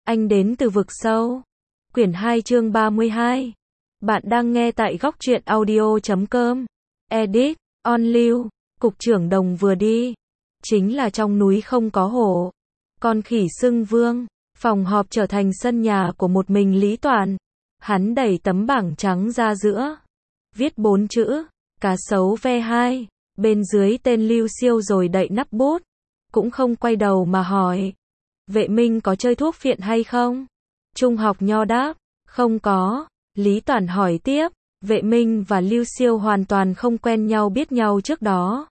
Anh đến từ vực sâu. Quyển 2 chương 32. Bạn đang nghe tại góc truyện audio.com. Edit, On Lưu, cục trưởng Đồng vừa đi. Chính là trong núi không có hổ. Con khỉ xưng vương. Phòng họp trở thành sân nhà của một mình Lý Toàn. Hắn đẩy tấm bảng trắng ra giữa. Viết 4 chữ. Cá sấu ve 2. Bên dưới tên Lưu Siêu rồi đậy nắp bút. Cũng không quay đầu mà hỏi. Vệ Minh có chơi thuốc phiện hay không? Trung học Nho đáp. Không có. Lý Toàn hỏi tiếp. Vệ Minh và Lưu Siêu hoàn toàn không quen nhau biết nhau trước đó.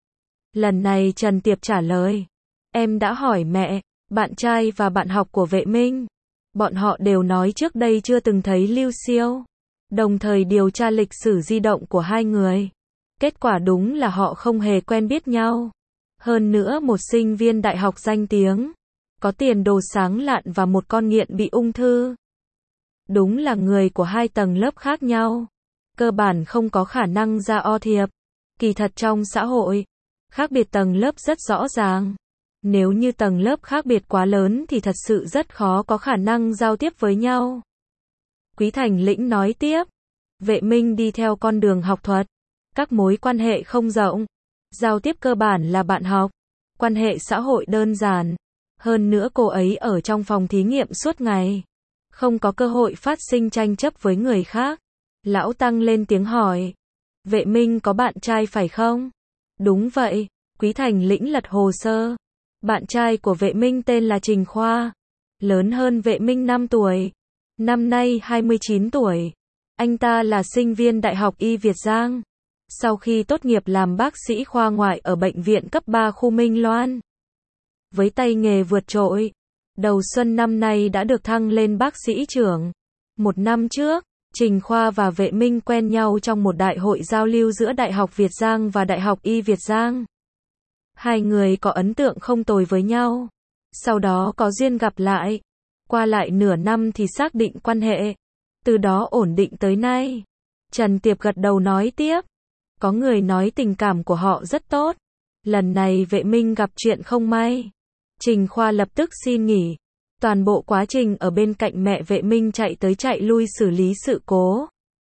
Lần này Trần Tiệp trả lời. Em đã hỏi mẹ, bạn trai và bạn học của Vệ Minh. Bọn họ đều nói trước đây chưa từng thấy Lưu Siêu. Đồng thời điều tra lịch sử di động của hai người. Kết quả đúng là họ không hề quen biết nhau. Hơn nữa một sinh viên đại học danh tiếng, có tiền đồ sáng lạn và một con nghiện bị ung thư. Đúng là người của hai tầng lớp khác nhau. Cơ bản không có khả năng ra o thiệp. Kỳ thật trong xã hội, khác biệt tầng lớp rất rõ ràng. Nếu như tầng lớp khác biệt quá lớn thì thật sự rất khó có khả năng giao tiếp với nhau. Quý Thành Lĩnh nói tiếp. Vệ Minh đi theo con đường học thuật. Các mối quan hệ không rộng. Giao tiếp cơ bản là bạn học. Quan hệ xã hội đơn giản. Hơn nữa cô ấy ở trong phòng thí nghiệm suốt ngày. Không có cơ hội phát sinh tranh chấp với người khác. Lão Tăng lên tiếng hỏi. Vệ Minh có bạn trai phải không? Đúng vậy. Quý Thành Lĩnh lật hồ sơ. Bạn trai của Vệ Minh tên là Trình Khoa. Lớn hơn Vệ Minh 5 tuổi. Năm nay 29 tuổi. Anh ta là sinh viên Đại học Y Việt Giang. Sau khi tốt nghiệp làm bác sĩ khoa ngoại ở bệnh viện cấp 3 khu Minh Loan. Với tay nghề vượt trội, đầu xuân năm nay đã được thăng lên bác sĩ trưởng. Một năm trước, Trình Khoa và Vệ Minh quen nhau trong một đại hội giao lưu giữa Đại học Việt Giang và Đại học Y Việt Giang. Hai người có ấn tượng không tồi với nhau. Sau đó có duyên gặp lại. Qua lại nửa năm thì xác định quan hệ. Từ đó ổn định tới nay. Trần Tiệp gật đầu nói tiếp. Có người nói tình cảm của họ rất tốt. Lần này Vệ Minh gặp chuyện không may. Trình Khoa lập tức xin nghỉ. Toàn bộ quá trình ở bên cạnh mẹ Vệ Minh chạy tới chạy lui xử lý sự cố.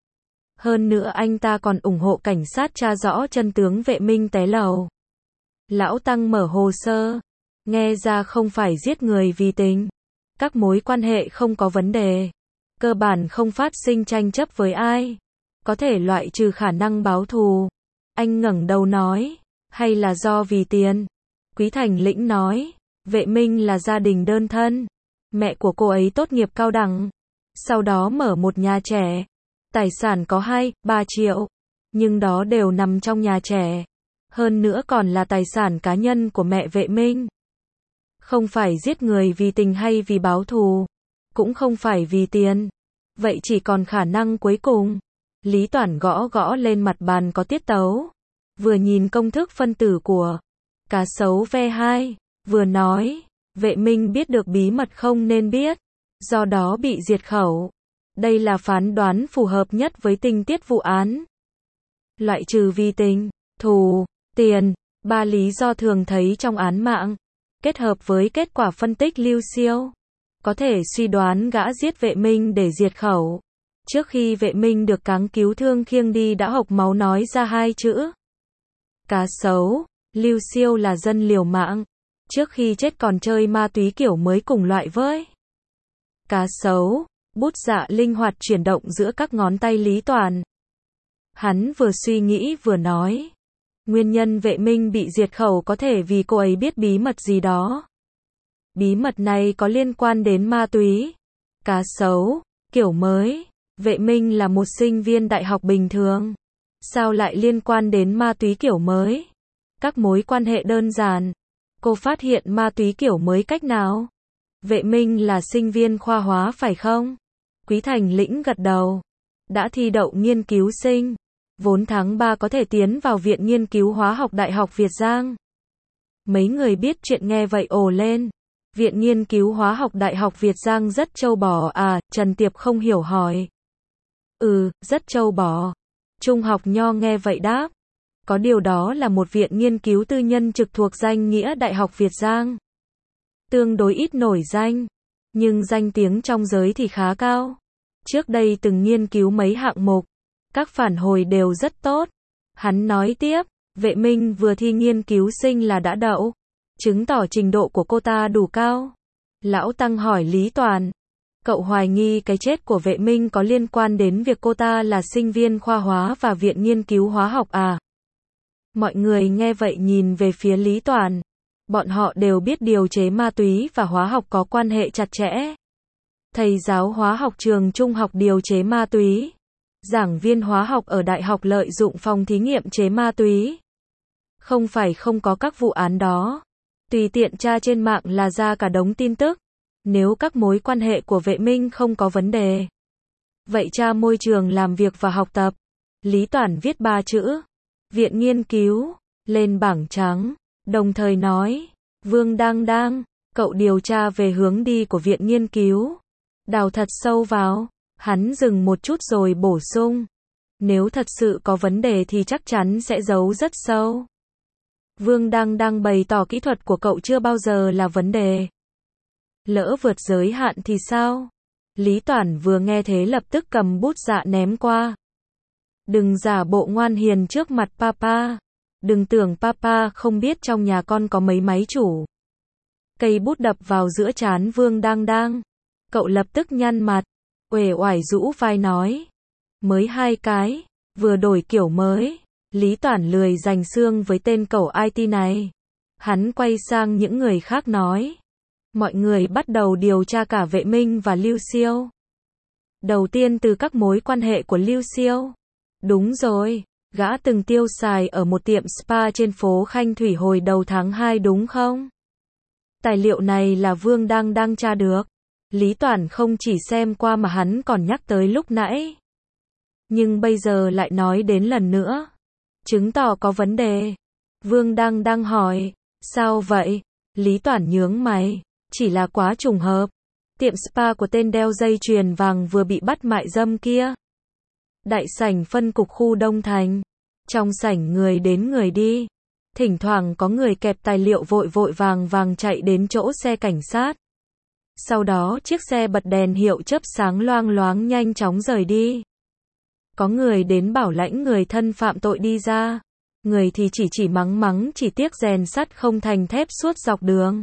Hơn nữa anh ta còn ủng hộ cảnh sát tra rõ chân tướng Vệ Minh té lầu. Lão Tăng mở hồ sơ. Nghe ra không phải giết người vì tình. Các mối quan hệ không có vấn đề. Cơ bản không phát sinh tranh chấp với ai. Có thể loại trừ khả năng báo thù. Anh ngẩng đầu nói. Hay là do vì tiền? Quý Thành Lĩnh nói. Vệ Minh là gia đình đơn thân. Mẹ của cô ấy tốt nghiệp cao đẳng. Sau đó mở một nhà trẻ. Tài sản có 2-3 triệu. Nhưng đó đều nằm trong nhà trẻ. Hơn nữa còn là tài sản cá nhân của mẹ Vệ Minh. Không phải giết người vì tình hay vì báo thù. Cũng không phải vì tiền. Vậy chỉ còn khả năng cuối cùng. Lý Toản gõ gõ lên mặt bàn có tiết tấu. Vừa nhìn công thức phân tử của cá sấu ve 2. Vừa nói. Vệ Minh biết được bí mật không nên biết. Do đó bị diệt khẩu. Đây là phán đoán phù hợp nhất với tình tiết vụ án. Loại trừ vì tình, thù, tiền. 3 lý do thường thấy trong án mạng. Kết hợp với kết quả phân tích Lưu Siêu. Có thể suy đoán gã giết Vệ Minh để diệt khẩu. Trước khi Vệ Minh được cáng cứu thương khiêng đi đã hộc máu nói ra 2 chữ. Cá sấu. Lưu Siêu là dân liều mạng. Trước khi chết còn chơi ma túy kiểu mới cùng loại với cá sấu. Bút dạ linh hoạt chuyển động giữa các ngón tay Lý Toàn. Hắn vừa suy nghĩ vừa nói. Nguyên nhân Vệ Minh bị diệt khẩu có thể vì cô ấy biết bí mật gì đó. Bí mật này có liên quan đến ma túy. Cá sấu. Kiểu mới. Vệ Minh là một sinh viên đại học bình thường. Sao lại liên quan đến ma túy kiểu mới? Các mối quan hệ đơn giản. Cô phát hiện ma túy kiểu mới cách nào? Vệ Minh là sinh viên khoa hóa phải không? Quý Thành Lĩnh gật đầu. Đã thi đậu nghiên cứu sinh. Vốn tháng 3 có thể tiến vào Viện Nghiên cứu Hóa học Đại học Việt Giang. Mấy người biết chuyện nghe vậy ồ lên. Viện Nghiên cứu Hóa học Đại học Việt Giang rất trâu bò à? Trần Tiệp không hiểu hỏi. Rất trâu bò. Trung học Nho nghe vậy đáp. Có điều đó là một viện nghiên cứu tư nhân trực thuộc danh nghĩa Đại học Việt Giang. Tương đối ít nổi danh. nhưng danh tiếng trong giới thì khá cao. Trước đây từng nghiên cứu mấy hạng mục, các phản hồi đều rất tốt. Hắn nói tiếp, Vệ Minh vừa thi nghiên cứu sinh là đã đậu, chứng tỏ trình độ của cô ta đủ cao. Lão Tăng hỏi Lý Toàn, cậu hoài nghi cái chết của Vệ Minh có liên quan đến việc cô ta là sinh viên khoa hóa và viện nghiên cứu hóa học à? Mọi người nghe vậy nhìn về phía Lý Toàn. Bọn họ đều biết điều chế ma túy và hóa học có quan hệ chặt chẽ. Thầy giáo hóa học trường trung học điều chế ma túy. Giảng viên hóa học ở đại học lợi dụng phòng thí nghiệm chế ma túy. Không phải không có các vụ án đó. Tùy tiện tra trên mạng là ra cả đống tin tức. Nếu các mối quan hệ của Vệ Minh không có vấn đề, vậy tra môi trường làm việc và học tập. Lý Toản viết 3 chữ viện nghiên cứu lên bảng trắng, đồng thời nói, Vương Đang, cậu điều tra về hướng đi của viện nghiên cứu, đào thật sâu vào. Hắn dừng một chút rồi bổ sung, nếu thật sự có vấn đề thì chắc chắn sẽ giấu rất sâu. Vương Đang bày tỏ kỹ thuật của cậu chưa bao giờ là vấn đề. Lỡ vượt giới hạn thì sao? Lý Toản vừa nghe thế lập tức cầm bút dạ ném qua. Đừng giả bộ ngoan hiền trước mặt papa. Đừng tưởng papa không biết trong nhà con có mấy máy chủ. Cây bút đập vào giữa trán Vương Đang. Cậu lập tức nhăn mặt, uể oải rũ vai nói. Mới 2 cái, vừa đổi kiểu mới. Lý Toản lười dành xương với tên cẩu IT này. Hắn quay sang những người khác nói. Mọi người bắt đầu điều tra cả Vệ Minh và Lưu Siêu. Đầu tiên từ các mối quan hệ của Lưu Siêu. Đúng rồi, gã từng tiêu xài ở một tiệm spa trên phố Khanh Thủy hồi đầu tháng 2 đúng không? Tài liệu này là Vương đang tra được. Lý Toản không chỉ xem qua mà hắn còn nhắc tới lúc nãy. Nhưng bây giờ lại nói đến lần nữa. Chứng tỏ có vấn đề. Vương đang hỏi, sao vậy? Lý Toản nhướng mày, chỉ là quá trùng hợp. Tiệm spa của tên đeo dây chuyền vàng vừa bị bắt mại dâm kia. Đại sảnh phân cục khu Đông Thành. Trong sảnh người đến người đi. Thỉnh thoảng có người kẹp tài liệu vội vàng chạy đến chỗ xe cảnh sát. Sau đó chiếc xe bật đèn hiệu chớp sáng loang loáng nhanh chóng rời đi. Có người đến bảo lãnh người thân phạm tội đi ra. Người thì chỉ mắng chỉ tiếc rèn sắt không thành thép suốt dọc đường.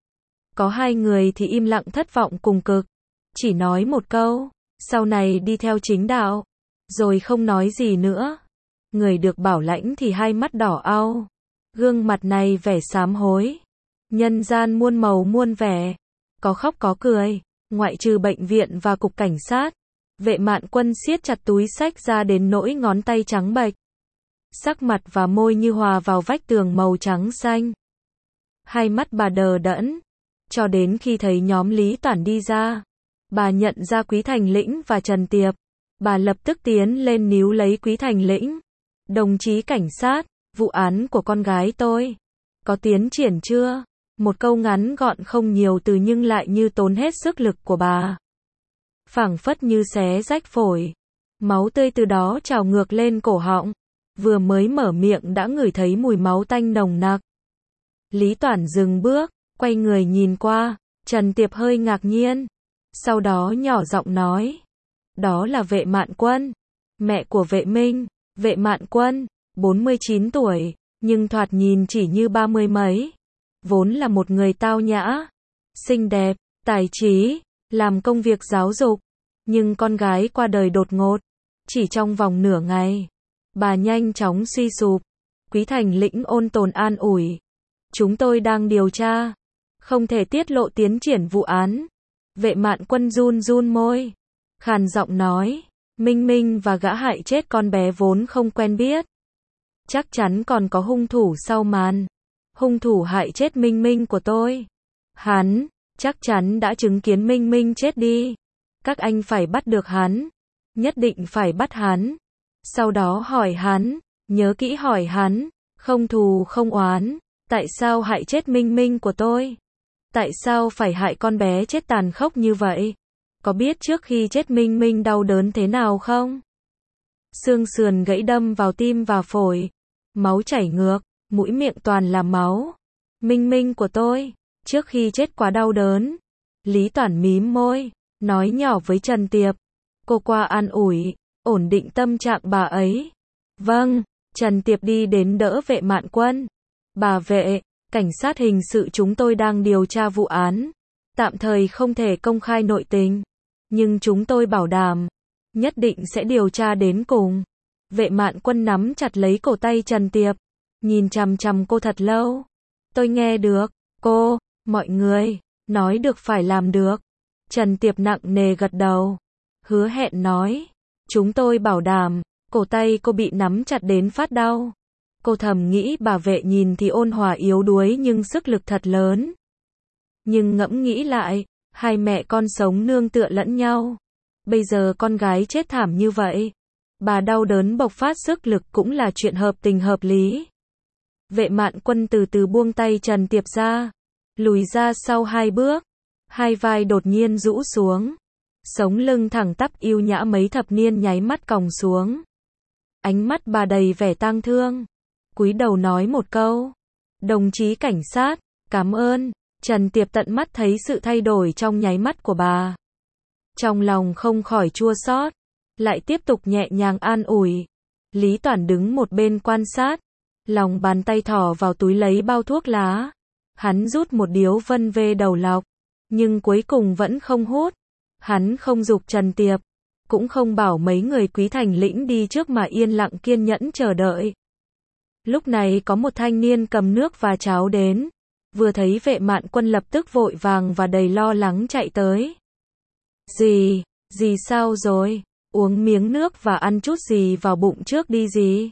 Có 2 người thì im lặng thất vọng cùng cực. Chỉ nói một câu, sau này đi theo chính đạo. Rồi không nói gì nữa. Người được bảo lãnh thì hai mắt đỏ au. Gương mặt này vẻ sám hối. Nhân gian muôn màu muôn vẻ. Có khóc có cười. Ngoại trừ bệnh viện và cục cảnh sát. Vệ Mạn Quân siết chặt túi xách ra đến nỗi ngón tay trắng bệch. Sắc mặt và môi như hòa vào vách tường màu trắng xanh. Hai mắt bà đờ đẫn. Cho đến khi thấy nhóm Lý Toản đi ra. Bà nhận ra Quý Thành Lĩnh và Trần Tiệp. Bà lập tức tiến lên níu lấy Quý Thành Lĩnh. Đồng chí cảnh sát, vụ án của con gái tôi có tiến triển chưa? Một câu ngắn gọn không nhiều từ nhưng lại như tốn hết sức lực của bà. Phảng phất như xé rách phổi. Máu tươi từ đó trào ngược lên cổ họng. Vừa mới mở miệng đã ngửi thấy mùi máu tanh nồng nặc. Lý Toản dừng bước, quay người nhìn qua. Trần Tiệp hơi ngạc nhiên. Sau đó nhỏ giọng nói. Đó là Vệ Mạn Quân, mẹ của Vệ Minh. Vệ Mạn Quân, 49 tuổi, nhưng thoạt nhìn chỉ như 30 mấy. Vốn là một người tao nhã, xinh đẹp, tài trí, làm công việc giáo dục. Nhưng con gái qua đời đột ngột. Chỉ trong vòng nửa ngày, bà nhanh chóng suy sụp. Quý Thành Lĩnh ôn tồn an ủi. Chúng tôi đang điều tra. Không thể tiết lộ tiến triển vụ án. Vệ Mạn Quân run môi. Khàn giọng nói. Minh Minh và gã hại chết con bé vốn không quen biết. Chắc chắn còn có hung thủ sau màn. Hung thủ hại chết Minh Minh của tôi. Hắn, chắc chắn đã chứng kiến Minh Minh chết đi. Các anh phải bắt được hắn. Nhất định phải bắt hắn. Sau đó hỏi hắn, nhớ kỹ hỏi hắn, không thù không oán, tại sao hại chết Minh Minh của tôi? Tại sao phải hại con bé chết tàn khốc như vậy? Có biết trước khi chết Minh Minh đau đớn thế nào không? Xương sườn gãy đâm vào tim và phổi. Máu chảy ngược, mũi miệng toàn là máu. Minh Minh của tôi, trước khi chết quá đau đớn. Lý Toản mím môi, nói nhỏ với Trần Tiệp. Cô qua an ủi, ổn định tâm trạng bà ấy. Vâng, Trần Tiệp đi đến đỡ Vệ Mạn Quân. Bà Vệ, cảnh sát hình sự chúng tôi đang điều tra vụ án. Tạm thời không thể công khai nội tình. Nhưng chúng tôi bảo đảm, nhất định sẽ điều tra đến cùng. Vệ Mạn Quân nắm chặt lấy cổ tay Trần Tiệp, nhìn chằm chằm cô thật lâu. Tôi nghe được, cô, mọi người, nói được phải làm được. Trần Tiệp nặng nề gật đầu, hứa hẹn nói, chúng tôi bảo đảm. Cổ tay cô bị nắm chặt đến phát đau. Cô thầm nghĩ bà Vệ nhìn thì ôn hòa yếu đuối nhưng sức lực thật lớn. Nhưng ngẫm nghĩ lại, hai mẹ con sống nương tựa lẫn nhau. Bây giờ con gái chết thảm như vậy, bà đau đớn bộc phát sức lực cũng là chuyện hợp tình hợp lý. Vệ Mạn Quân từ từ buông tay Trần Tiệp ra, lùi ra sau 2 bước, hai vai đột nhiên rũ xuống, sống lưng thẳng tắp yêu nhã mấy thập niên nháy mắt còng xuống. Ánh mắt bà đầy vẻ tang thương, cúi đầu nói một câu, đồng chí cảnh sát, cảm ơn. Trần Tiệp tận mắt thấy sự thay đổi trong nháy mắt của bà. Trong lòng không khỏi chua xót, lại tiếp tục nhẹ nhàng an ủi. Lý Toản đứng một bên quan sát, lòng bàn tay thò vào túi lấy bao thuốc lá. Hắn rút một điếu vân về đầu lọc, nhưng cuối cùng vẫn không hút. Hắn không giục Trần Tiệp, cũng không bảo mấy người Quý Thành Lĩnh đi trước mà yên lặng kiên nhẫn chờ đợi. Lúc này có một thanh niên cầm nước và cháo đến. Vừa thấy Vệ Mạn Quân lập tức vội vàng và đầy lo lắng chạy tới. Dì sao rồi? Uống miếng nước và ăn chút gì vào bụng trước đi dì.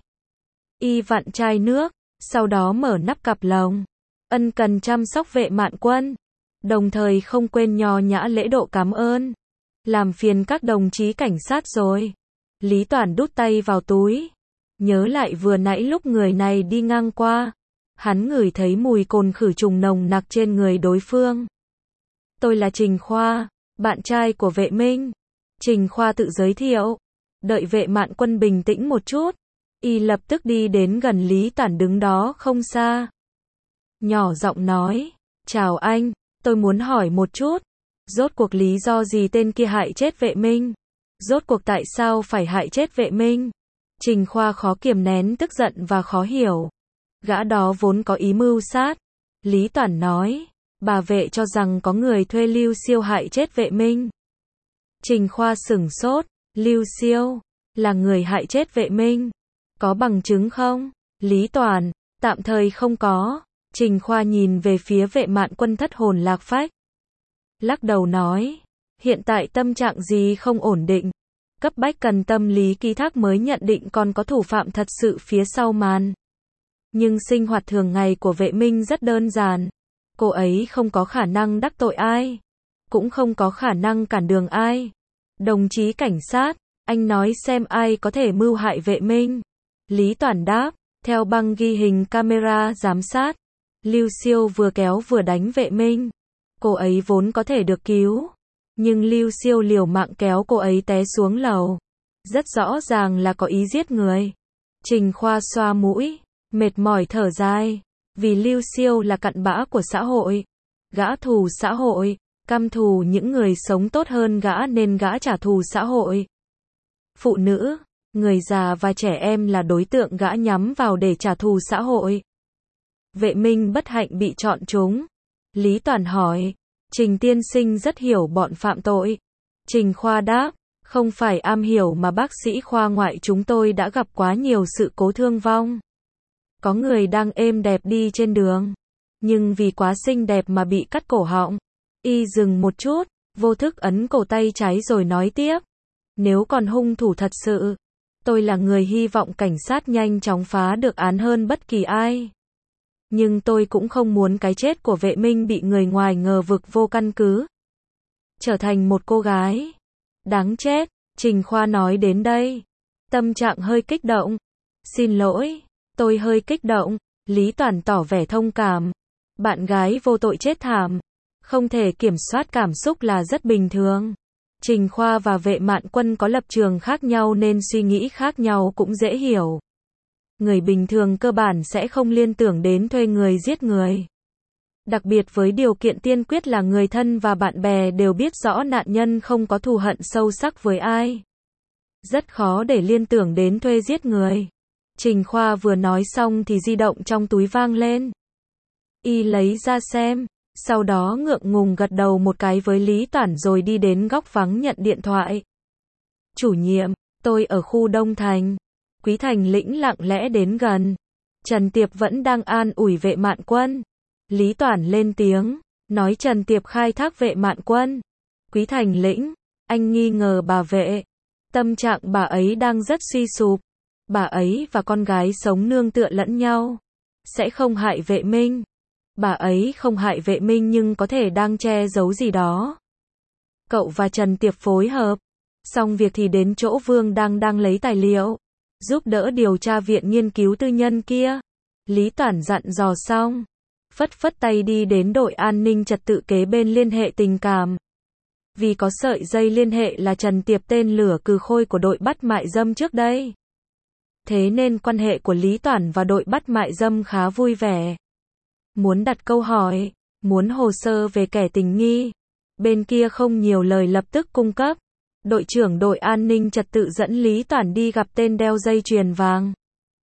Y vặn chai nước, sau đó mở nắp cặp lồng. Ân cần chăm sóc Vệ Mạn Quân, đồng thời không quên nho nhã lễ độ cảm ơn. Làm phiền các đồng chí cảnh sát rồi. Lý Toản đút tay vào túi, nhớ lại vừa nãy lúc người này đi ngang qua. Hắn ngửi thấy mùi cồn khử trùng nồng nặc trên người đối phương. Tôi là Trình Khoa, bạn trai của Vệ Minh. Trình Khoa tự giới thiệu. Đợi Vệ Mạn Quân bình tĩnh một chút, y lập tức đi đến gần Lý Toản đứng đó không xa. Nhỏ giọng nói, chào anh, tôi muốn hỏi một chút. Rốt cuộc lý do gì tên kia hại chết Vệ Minh? Rốt cuộc tại sao phải hại chết Vệ Minh? Trình Khoa khó kiềm nén tức giận và khó hiểu. Gã đó vốn có ý mưu sát. Lý Toản nói, bà Vệ cho rằng có người thuê Lưu Siêu hại chết Vệ Minh. Trình Khoa sửng sốt, Lưu Siêu là người hại chết Vệ Minh. Có bằng chứng không? Lý Toản, tạm thời không có. Trình Khoa nhìn về phía Vệ Mạn Quân thất hồn lạc phách. Lắc đầu nói, hiện tại tâm trạng gì không ổn định. Cấp bách cần tâm lý ký thác mới nhận định còn có thủ phạm thật sự phía sau màn. Nhưng sinh hoạt thường ngày của Vệ Minh rất đơn giản. Cô ấy không có khả năng đắc tội ai, cũng không có khả năng cản đường ai. Đồng chí cảnh sát, anh nói xem ai có thể mưu hại Vệ Minh. Lý Toản đáp, theo băng ghi hình camera giám sát, Lưu Siêu vừa kéo vừa đánh Vệ Minh. Cô ấy vốn có thể được cứu, nhưng Lưu Siêu liều mạng kéo cô ấy té xuống lầu. Rất rõ ràng là có ý giết người. Trình Khoa xoa mũi, mệt mỏi thở dài. Vì Lưu Siêu là cặn bã của xã hội. Gã thù xã hội, căm thù những người sống tốt hơn gã nên gã trả thù xã hội. Phụ nữ, người già và trẻ em là đối tượng gã nhắm vào để trả thù xã hội. Vệ Minh bất hạnh bị chọn trúng. Lý Toản hỏi, Trình tiên sinh rất hiểu bọn phạm tội. Trình Khoa đáp, không phải am hiểu mà bác sĩ khoa ngoại chúng tôi đã gặp quá nhiều sự cố thương vong. Có người đang êm đẹp đi trên đường, nhưng vì quá xinh đẹp mà bị cắt cổ họng. Y dừng một chút, vô thức ấn cổ tay trái rồi nói tiếp. Nếu còn hung thủ thật sự, tôi là người hy vọng cảnh sát nhanh chóng phá được án hơn bất kỳ ai. Nhưng tôi cũng không muốn cái chết của Vệ Minh bị người ngoài ngờ vực vô căn cứ. Trở thành một cô gái đáng chết. Trình Khoa nói đến đây, tâm trạng hơi kích động. Xin lỗi, tôi hơi kích động. Lý Toản tỏ vẻ thông cảm. Bạn gái vô tội chết thảm, không thể kiểm soát cảm xúc là rất bình thường. Trình Khoa và Vệ Mạn Quân có lập trường khác nhau nên suy nghĩ khác nhau cũng dễ hiểu. Người bình thường cơ bản sẽ không liên tưởng đến thuê người giết người. Đặc biệt với điều kiện tiên quyết là người thân và bạn bè đều biết rõ nạn nhân không có thù hận sâu sắc với ai. Rất khó để liên tưởng đến thuê giết người. Trình Khoa vừa nói xong thì di động trong túi vang lên. Y lấy ra xem, sau đó ngượng ngùng gật đầu một cái với Lý Toản rồi đi đến góc vắng nhận điện thoại. Chủ nhiệm, tôi ở khu Đông Thành. Quý Thành Lĩnh lặng lẽ đến gần. Trần Tiệp vẫn đang an ủi Vệ Mạn Quân. Lý Toản lên tiếng, nói Trần Tiệp khai thác Vệ Mạn Quân. Quý Thành Lĩnh, anh nghi ngờ bà Vệ. Tâm trạng bà ấy đang rất suy sụp. Bà ấy và con gái sống nương tựa lẫn nhau. Sẽ không hại Vệ Minh. Bà ấy không hại Vệ Minh nhưng có thể đang che giấu gì đó. Cậu và Trần Tiệp phối hợp. Xong việc thì đến chỗ Vương đang lấy tài liệu. Giúp đỡ điều tra viện nghiên cứu tư nhân kia. Lý Toản dặn dò xong. Phất phất tay đi đến đội an ninh trật tự kế bên liên hệ tình cảm. Vì có sợi dây liên hệ là Trần Tiệp tên lửa cừ khôi của đội bắt mại dâm trước đây. Thế nên quan hệ của Lý Toản và đội bắt mại dâm khá vui vẻ. Muốn đặt câu hỏi, muốn hồ sơ về kẻ tình nghi. Bên kia không nhiều lời lập tức cung cấp. Đội trưởng đội an ninh trật tự dẫn Lý Toản đi gặp tên đeo dây chuyền vàng.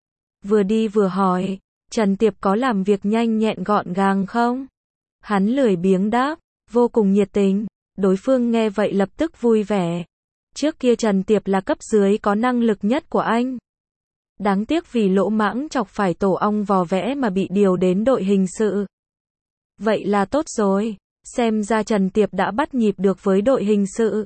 Vừa đi vừa hỏi, Trần Tiệp có làm việc nhanh nhẹn gọn gàng không? Hắn lười biếng đáp, vô cùng nhiệt tình. Đối phương nghe vậy lập tức vui vẻ. Trước kia Trần Tiệp là cấp dưới có năng lực nhất của anh. Đáng tiếc vì lỗ mãng chọc phải tổ ong vò vẽ mà bị điều đến đội hình sự. Vậy là tốt rồi, xem ra Trần Tiệp đã bắt nhịp được với đội hình sự.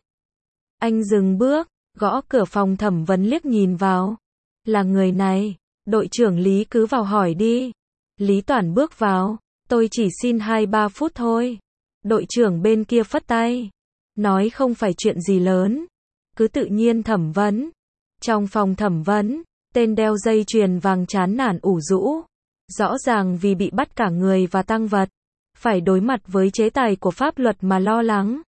Anh dừng bước, gõ cửa phòng thẩm vấn liếc nhìn vào. Là người này, đội trưởng Lý cứ vào hỏi đi. Lý Toản bước vào, tôi chỉ xin 2-3 phút thôi. Đội trưởng bên kia phất tay, nói không phải chuyện gì lớn, cứ tự nhiên thẩm vấn. Trong phòng thẩm vấn, tên đeo dây chuyền vàng chán nản ủ rũ. Rõ ràng vì bị bắt cả người và tang vật, phải đối mặt với chế tài của pháp luật mà lo lắng.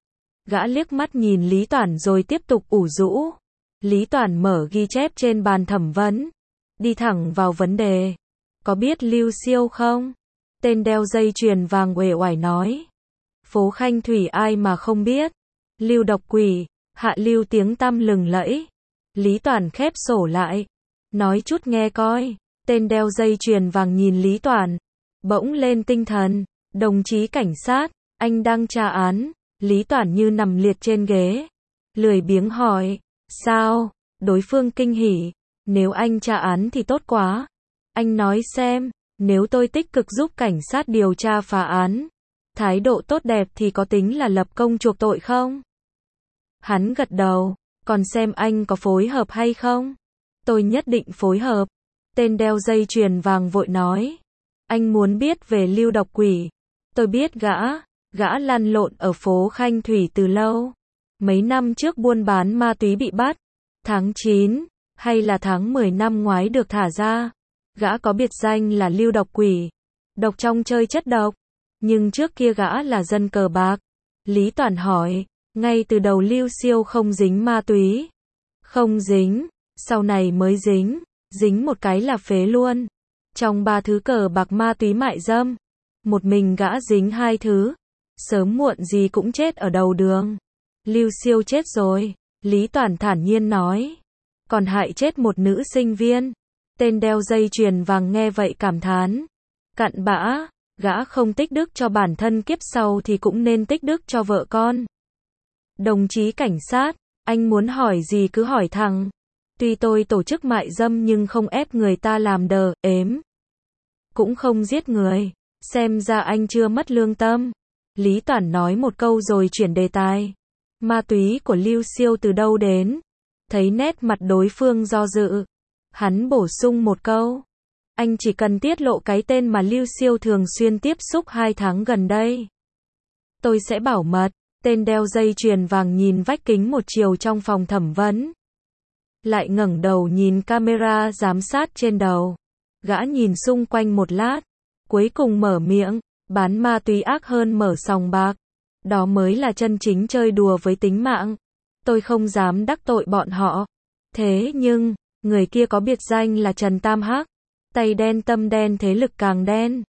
Gã liếc mắt nhìn Lý Toản rồi tiếp tục ủ rũ. Lý Toản mở ghi chép trên bàn thẩm vấn, đi thẳng vào vấn đề. Có biết Lưu Siêu không? Tên đeo dây chuyền vàng uể oải nói. Phố Khanh Thủy ai mà không biết. Lưu độc quỷ, hạ lưu tiếng tăm lừng lẫy. Lý Toản khép sổ lại, nói chút nghe coi. Tên đeo dây chuyền vàng nhìn Lý Toản, bỗng lên tinh thần. Đồng chí cảnh sát, anh đang tra án. Lý Toản như nằm liệt trên ghế, lười biếng hỏi, sao? Đối phương kinh hỉ, nếu anh tra án thì tốt quá. Anh nói xem, nếu tôi tích cực giúp cảnh sát điều tra phá án, thái độ tốt đẹp thì có tính là lập công chuộc tội không? Hắn gật đầu, còn xem anh có phối hợp hay không? Tôi nhất định phối hợp. Tên đeo dây chuyền vàng vội nói, anh muốn biết về Lưu độc quỷ. Tôi biết gã lăn lộn ở phố Khanh Thủy từ lâu. Mấy năm trước buôn bán ma túy bị bắt. Tháng 9, hay là tháng 10 năm ngoái được thả ra. Gã có biệt danh là Lưu độc quỷ. Độc trong chơi chất độc. Nhưng trước kia gã là dân cờ bạc. Lý Toản hỏi, ngay từ đầu Lưu Siêu không dính ma túy. Không dính, sau này mới dính một cái là phế luôn. Trong 3 thứ cờ bạc ma túy mại dâm, một mình gã dính 2 thứ. Sớm muộn gì cũng chết ở đầu đường. Lưu Siêu chết rồi, Lý Toản thản nhiên nói. Còn hại chết một nữ sinh viên. Tên đeo dây chuyền vàng nghe vậy cảm thán. Cặn bã, gã không tích đức cho bản thân kiếp sau thì cũng nên tích đức cho vợ con. Đồng chí cảnh sát, anh muốn hỏi gì cứ hỏi thẳng. Tuy tôi tổ chức mại dâm nhưng không ép người ta làm đờ, ếm. Cũng không giết người. Xem ra anh chưa mất lương tâm. Lý Toản nói một câu rồi chuyển đề tài. Ma túy của Lưu Siêu từ đâu đến? Thấy nét mặt đối phương do dự, hắn bổ sung một câu. Anh chỉ cần tiết lộ cái tên mà Lưu Siêu thường xuyên tiếp xúc 2 tháng gần đây. Tôi sẽ bảo mật. Tên đeo dây chuyền vàng nhìn vách kính một chiều trong phòng thẩm vấn. Lại ngẩng đầu nhìn camera giám sát trên đầu. Gã nhìn xung quanh một lát. Cuối cùng mở miệng. Bán ma túy ác hơn mở sòng bạc. Đó mới là chân chính chơi đùa với tính mạng. Tôi không dám đắc tội bọn họ. Thế nhưng, người kia có biệt danh là Trần Tam Hắc. Tay đen tâm đen thế lực càng đen.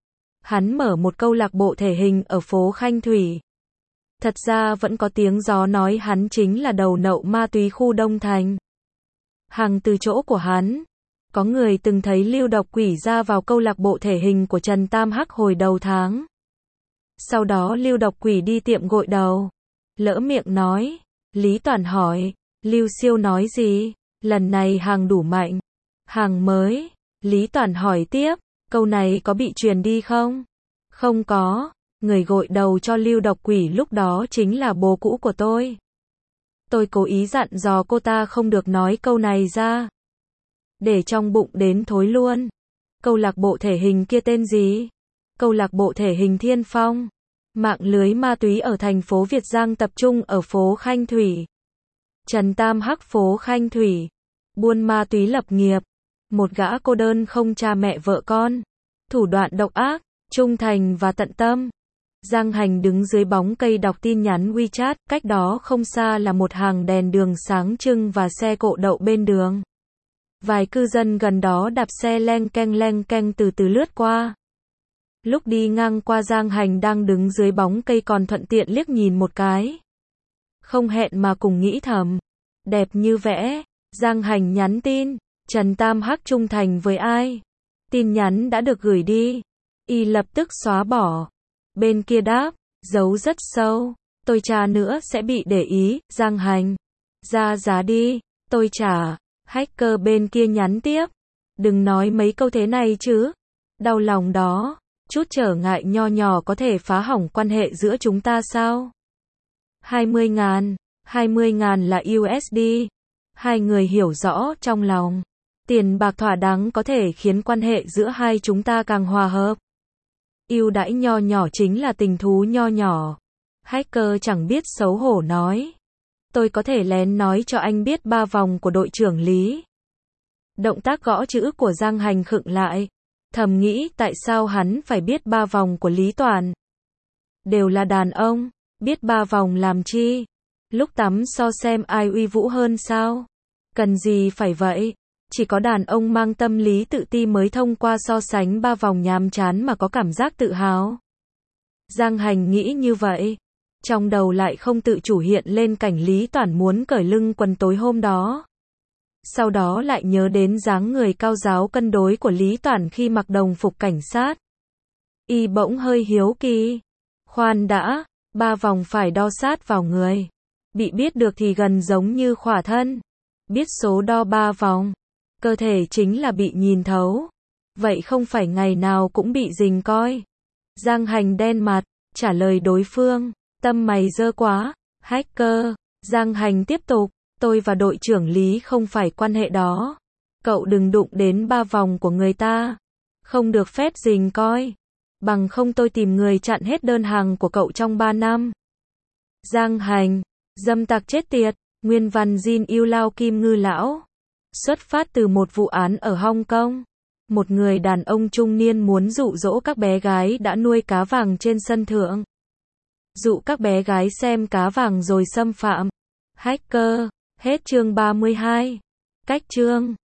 hắn mở một câu lạc bộ thể hình ở phố Khanh Thủy. Thật ra vẫn có tiếng gió nói hắn chính là đầu nậu ma túy khu Đông Thành. Hàng từ chỗ của hắn, có người từng thấy Lưu Độc Quỷ ra vào câu lạc bộ thể hình của Trần Tam Hắc hồi đầu tháng. Sau đó Lưu Độc Quỷ đi tiệm gội đầu. Lỡ miệng nói. Lý Toàn hỏi. Lưu Siêu nói gì? Lần này hàng đủ mạnh. Hàng mới. Lý Toàn hỏi tiếp. Câu này có bị truyền đi không? Không có. Người gội đầu cho Lưu Độc Quỷ lúc đó chính là bố cũ của tôi. Tôi cố ý dặn dò cô ta không được nói câu này ra. Để trong bụng đến thối luôn. Câu lạc bộ thể hình kia tên gì? Câu lạc bộ thể hình Thiên Phong. Mạng lưới ma túy ở thành phố Việt Giang tập trung ở phố Khanh Thủy. Trần Tam Hắc phố Khanh Thủy. Buôn ma túy lập nghiệp. Một gã cô đơn không cha mẹ vợ con. Thủ đoạn độc ác, trung thành và tận tâm. Giang Hành đứng dưới bóng cây đọc tin nhắn WeChat, cách đó không xa là một hàng đèn đường sáng trưng và xe cộ đậu bên đường. Vài cư dân gần đó đạp xe leng keng từ từ lướt qua. Lúc đi ngang qua Giang Hành đang đứng dưới bóng cây còn thuận tiện liếc nhìn một cái. Không hẹn mà cùng nghĩ thầm. Đẹp như vẽ. Giang Hành nhắn tin. Trần Tam Hắc trung thành với ai? Tin nhắn đã được gửi đi. Y lập tức xóa bỏ. Bên kia đáp. Giấu rất sâu. Tôi tra nữa sẽ bị để ý. Giang Hành. Ra giá đi. Tôi trả. Hacker bên kia nhắn tiếp. Đừng nói mấy câu thế này chứ. Đau lòng đó. Chút trở ngại nho nhỏ có thể phá hỏng quan hệ giữa chúng ta sao? 20.000. 20.000 là USD. Hai người hiểu rõ trong lòng. Tiền bạc thỏa đáng có thể khiến quan hệ giữa hai chúng ta càng hòa hợp. Ưu đãi nho nhỏ chính là tình thú nho nhỏ. Hacker chẳng biết xấu hổ nói. Tôi có thể lén nói cho anh biết 3 vòng của đội trưởng Lý. Động tác gõ chữ của Giang Hành khựng lại. Thầm nghĩ tại sao hắn phải biết 3 vòng của Lý Toàn. Đều là đàn ông, biết 3 vòng làm chi? Lúc tắm so xem ai uy vũ hơn sao? Cần gì phải vậy? Chỉ có đàn ông mang tâm lý tự ti mới thông qua so sánh 3 vòng nhàm chán mà có cảm giác tự hào. Giang Hành nghĩ như vậy. Trong đầu lại không tự chủ hiện lên cảnh Lý Toàn muốn cởi lưng quần tối hôm đó. Sau đó lại nhớ đến dáng người cao ráo cân đối của Lý Toàn khi mặc đồng phục cảnh sát. Y bỗng hơi hiếu kỳ. Khoan đã, 3 vòng phải đo sát vào người. Bị biết được thì gần giống như khỏa thân. Biết số đo 3 vòng. Cơ thể chính là bị nhìn thấu. Vậy không phải ngày nào cũng bị rình coi. Giang Hành đen mặt, trả lời đối phương. Tâm mày dơ quá. Hacker. Giang Hành tiếp tục. Tôi và đội trưởng Lý không phải quan hệ đó. Cậu đừng đụng đến 3 vòng của người ta. Không được phép rình coi. Bằng không tôi tìm người chặn hết đơn hàng của cậu trong 3 năm. Giang Hành. Dâm tặc chết tiệt. Nguyên văn Jin yêu lao Kim Ngư Lão. Xuất phát từ một vụ án ở Hong Kong. Một người đàn ông trung niên muốn dụ dỗ các bé gái đã nuôi cá vàng trên sân thượng. Dụ các bé gái xem cá vàng rồi xâm phạm. Hacker. Hết chương 32. Cách chương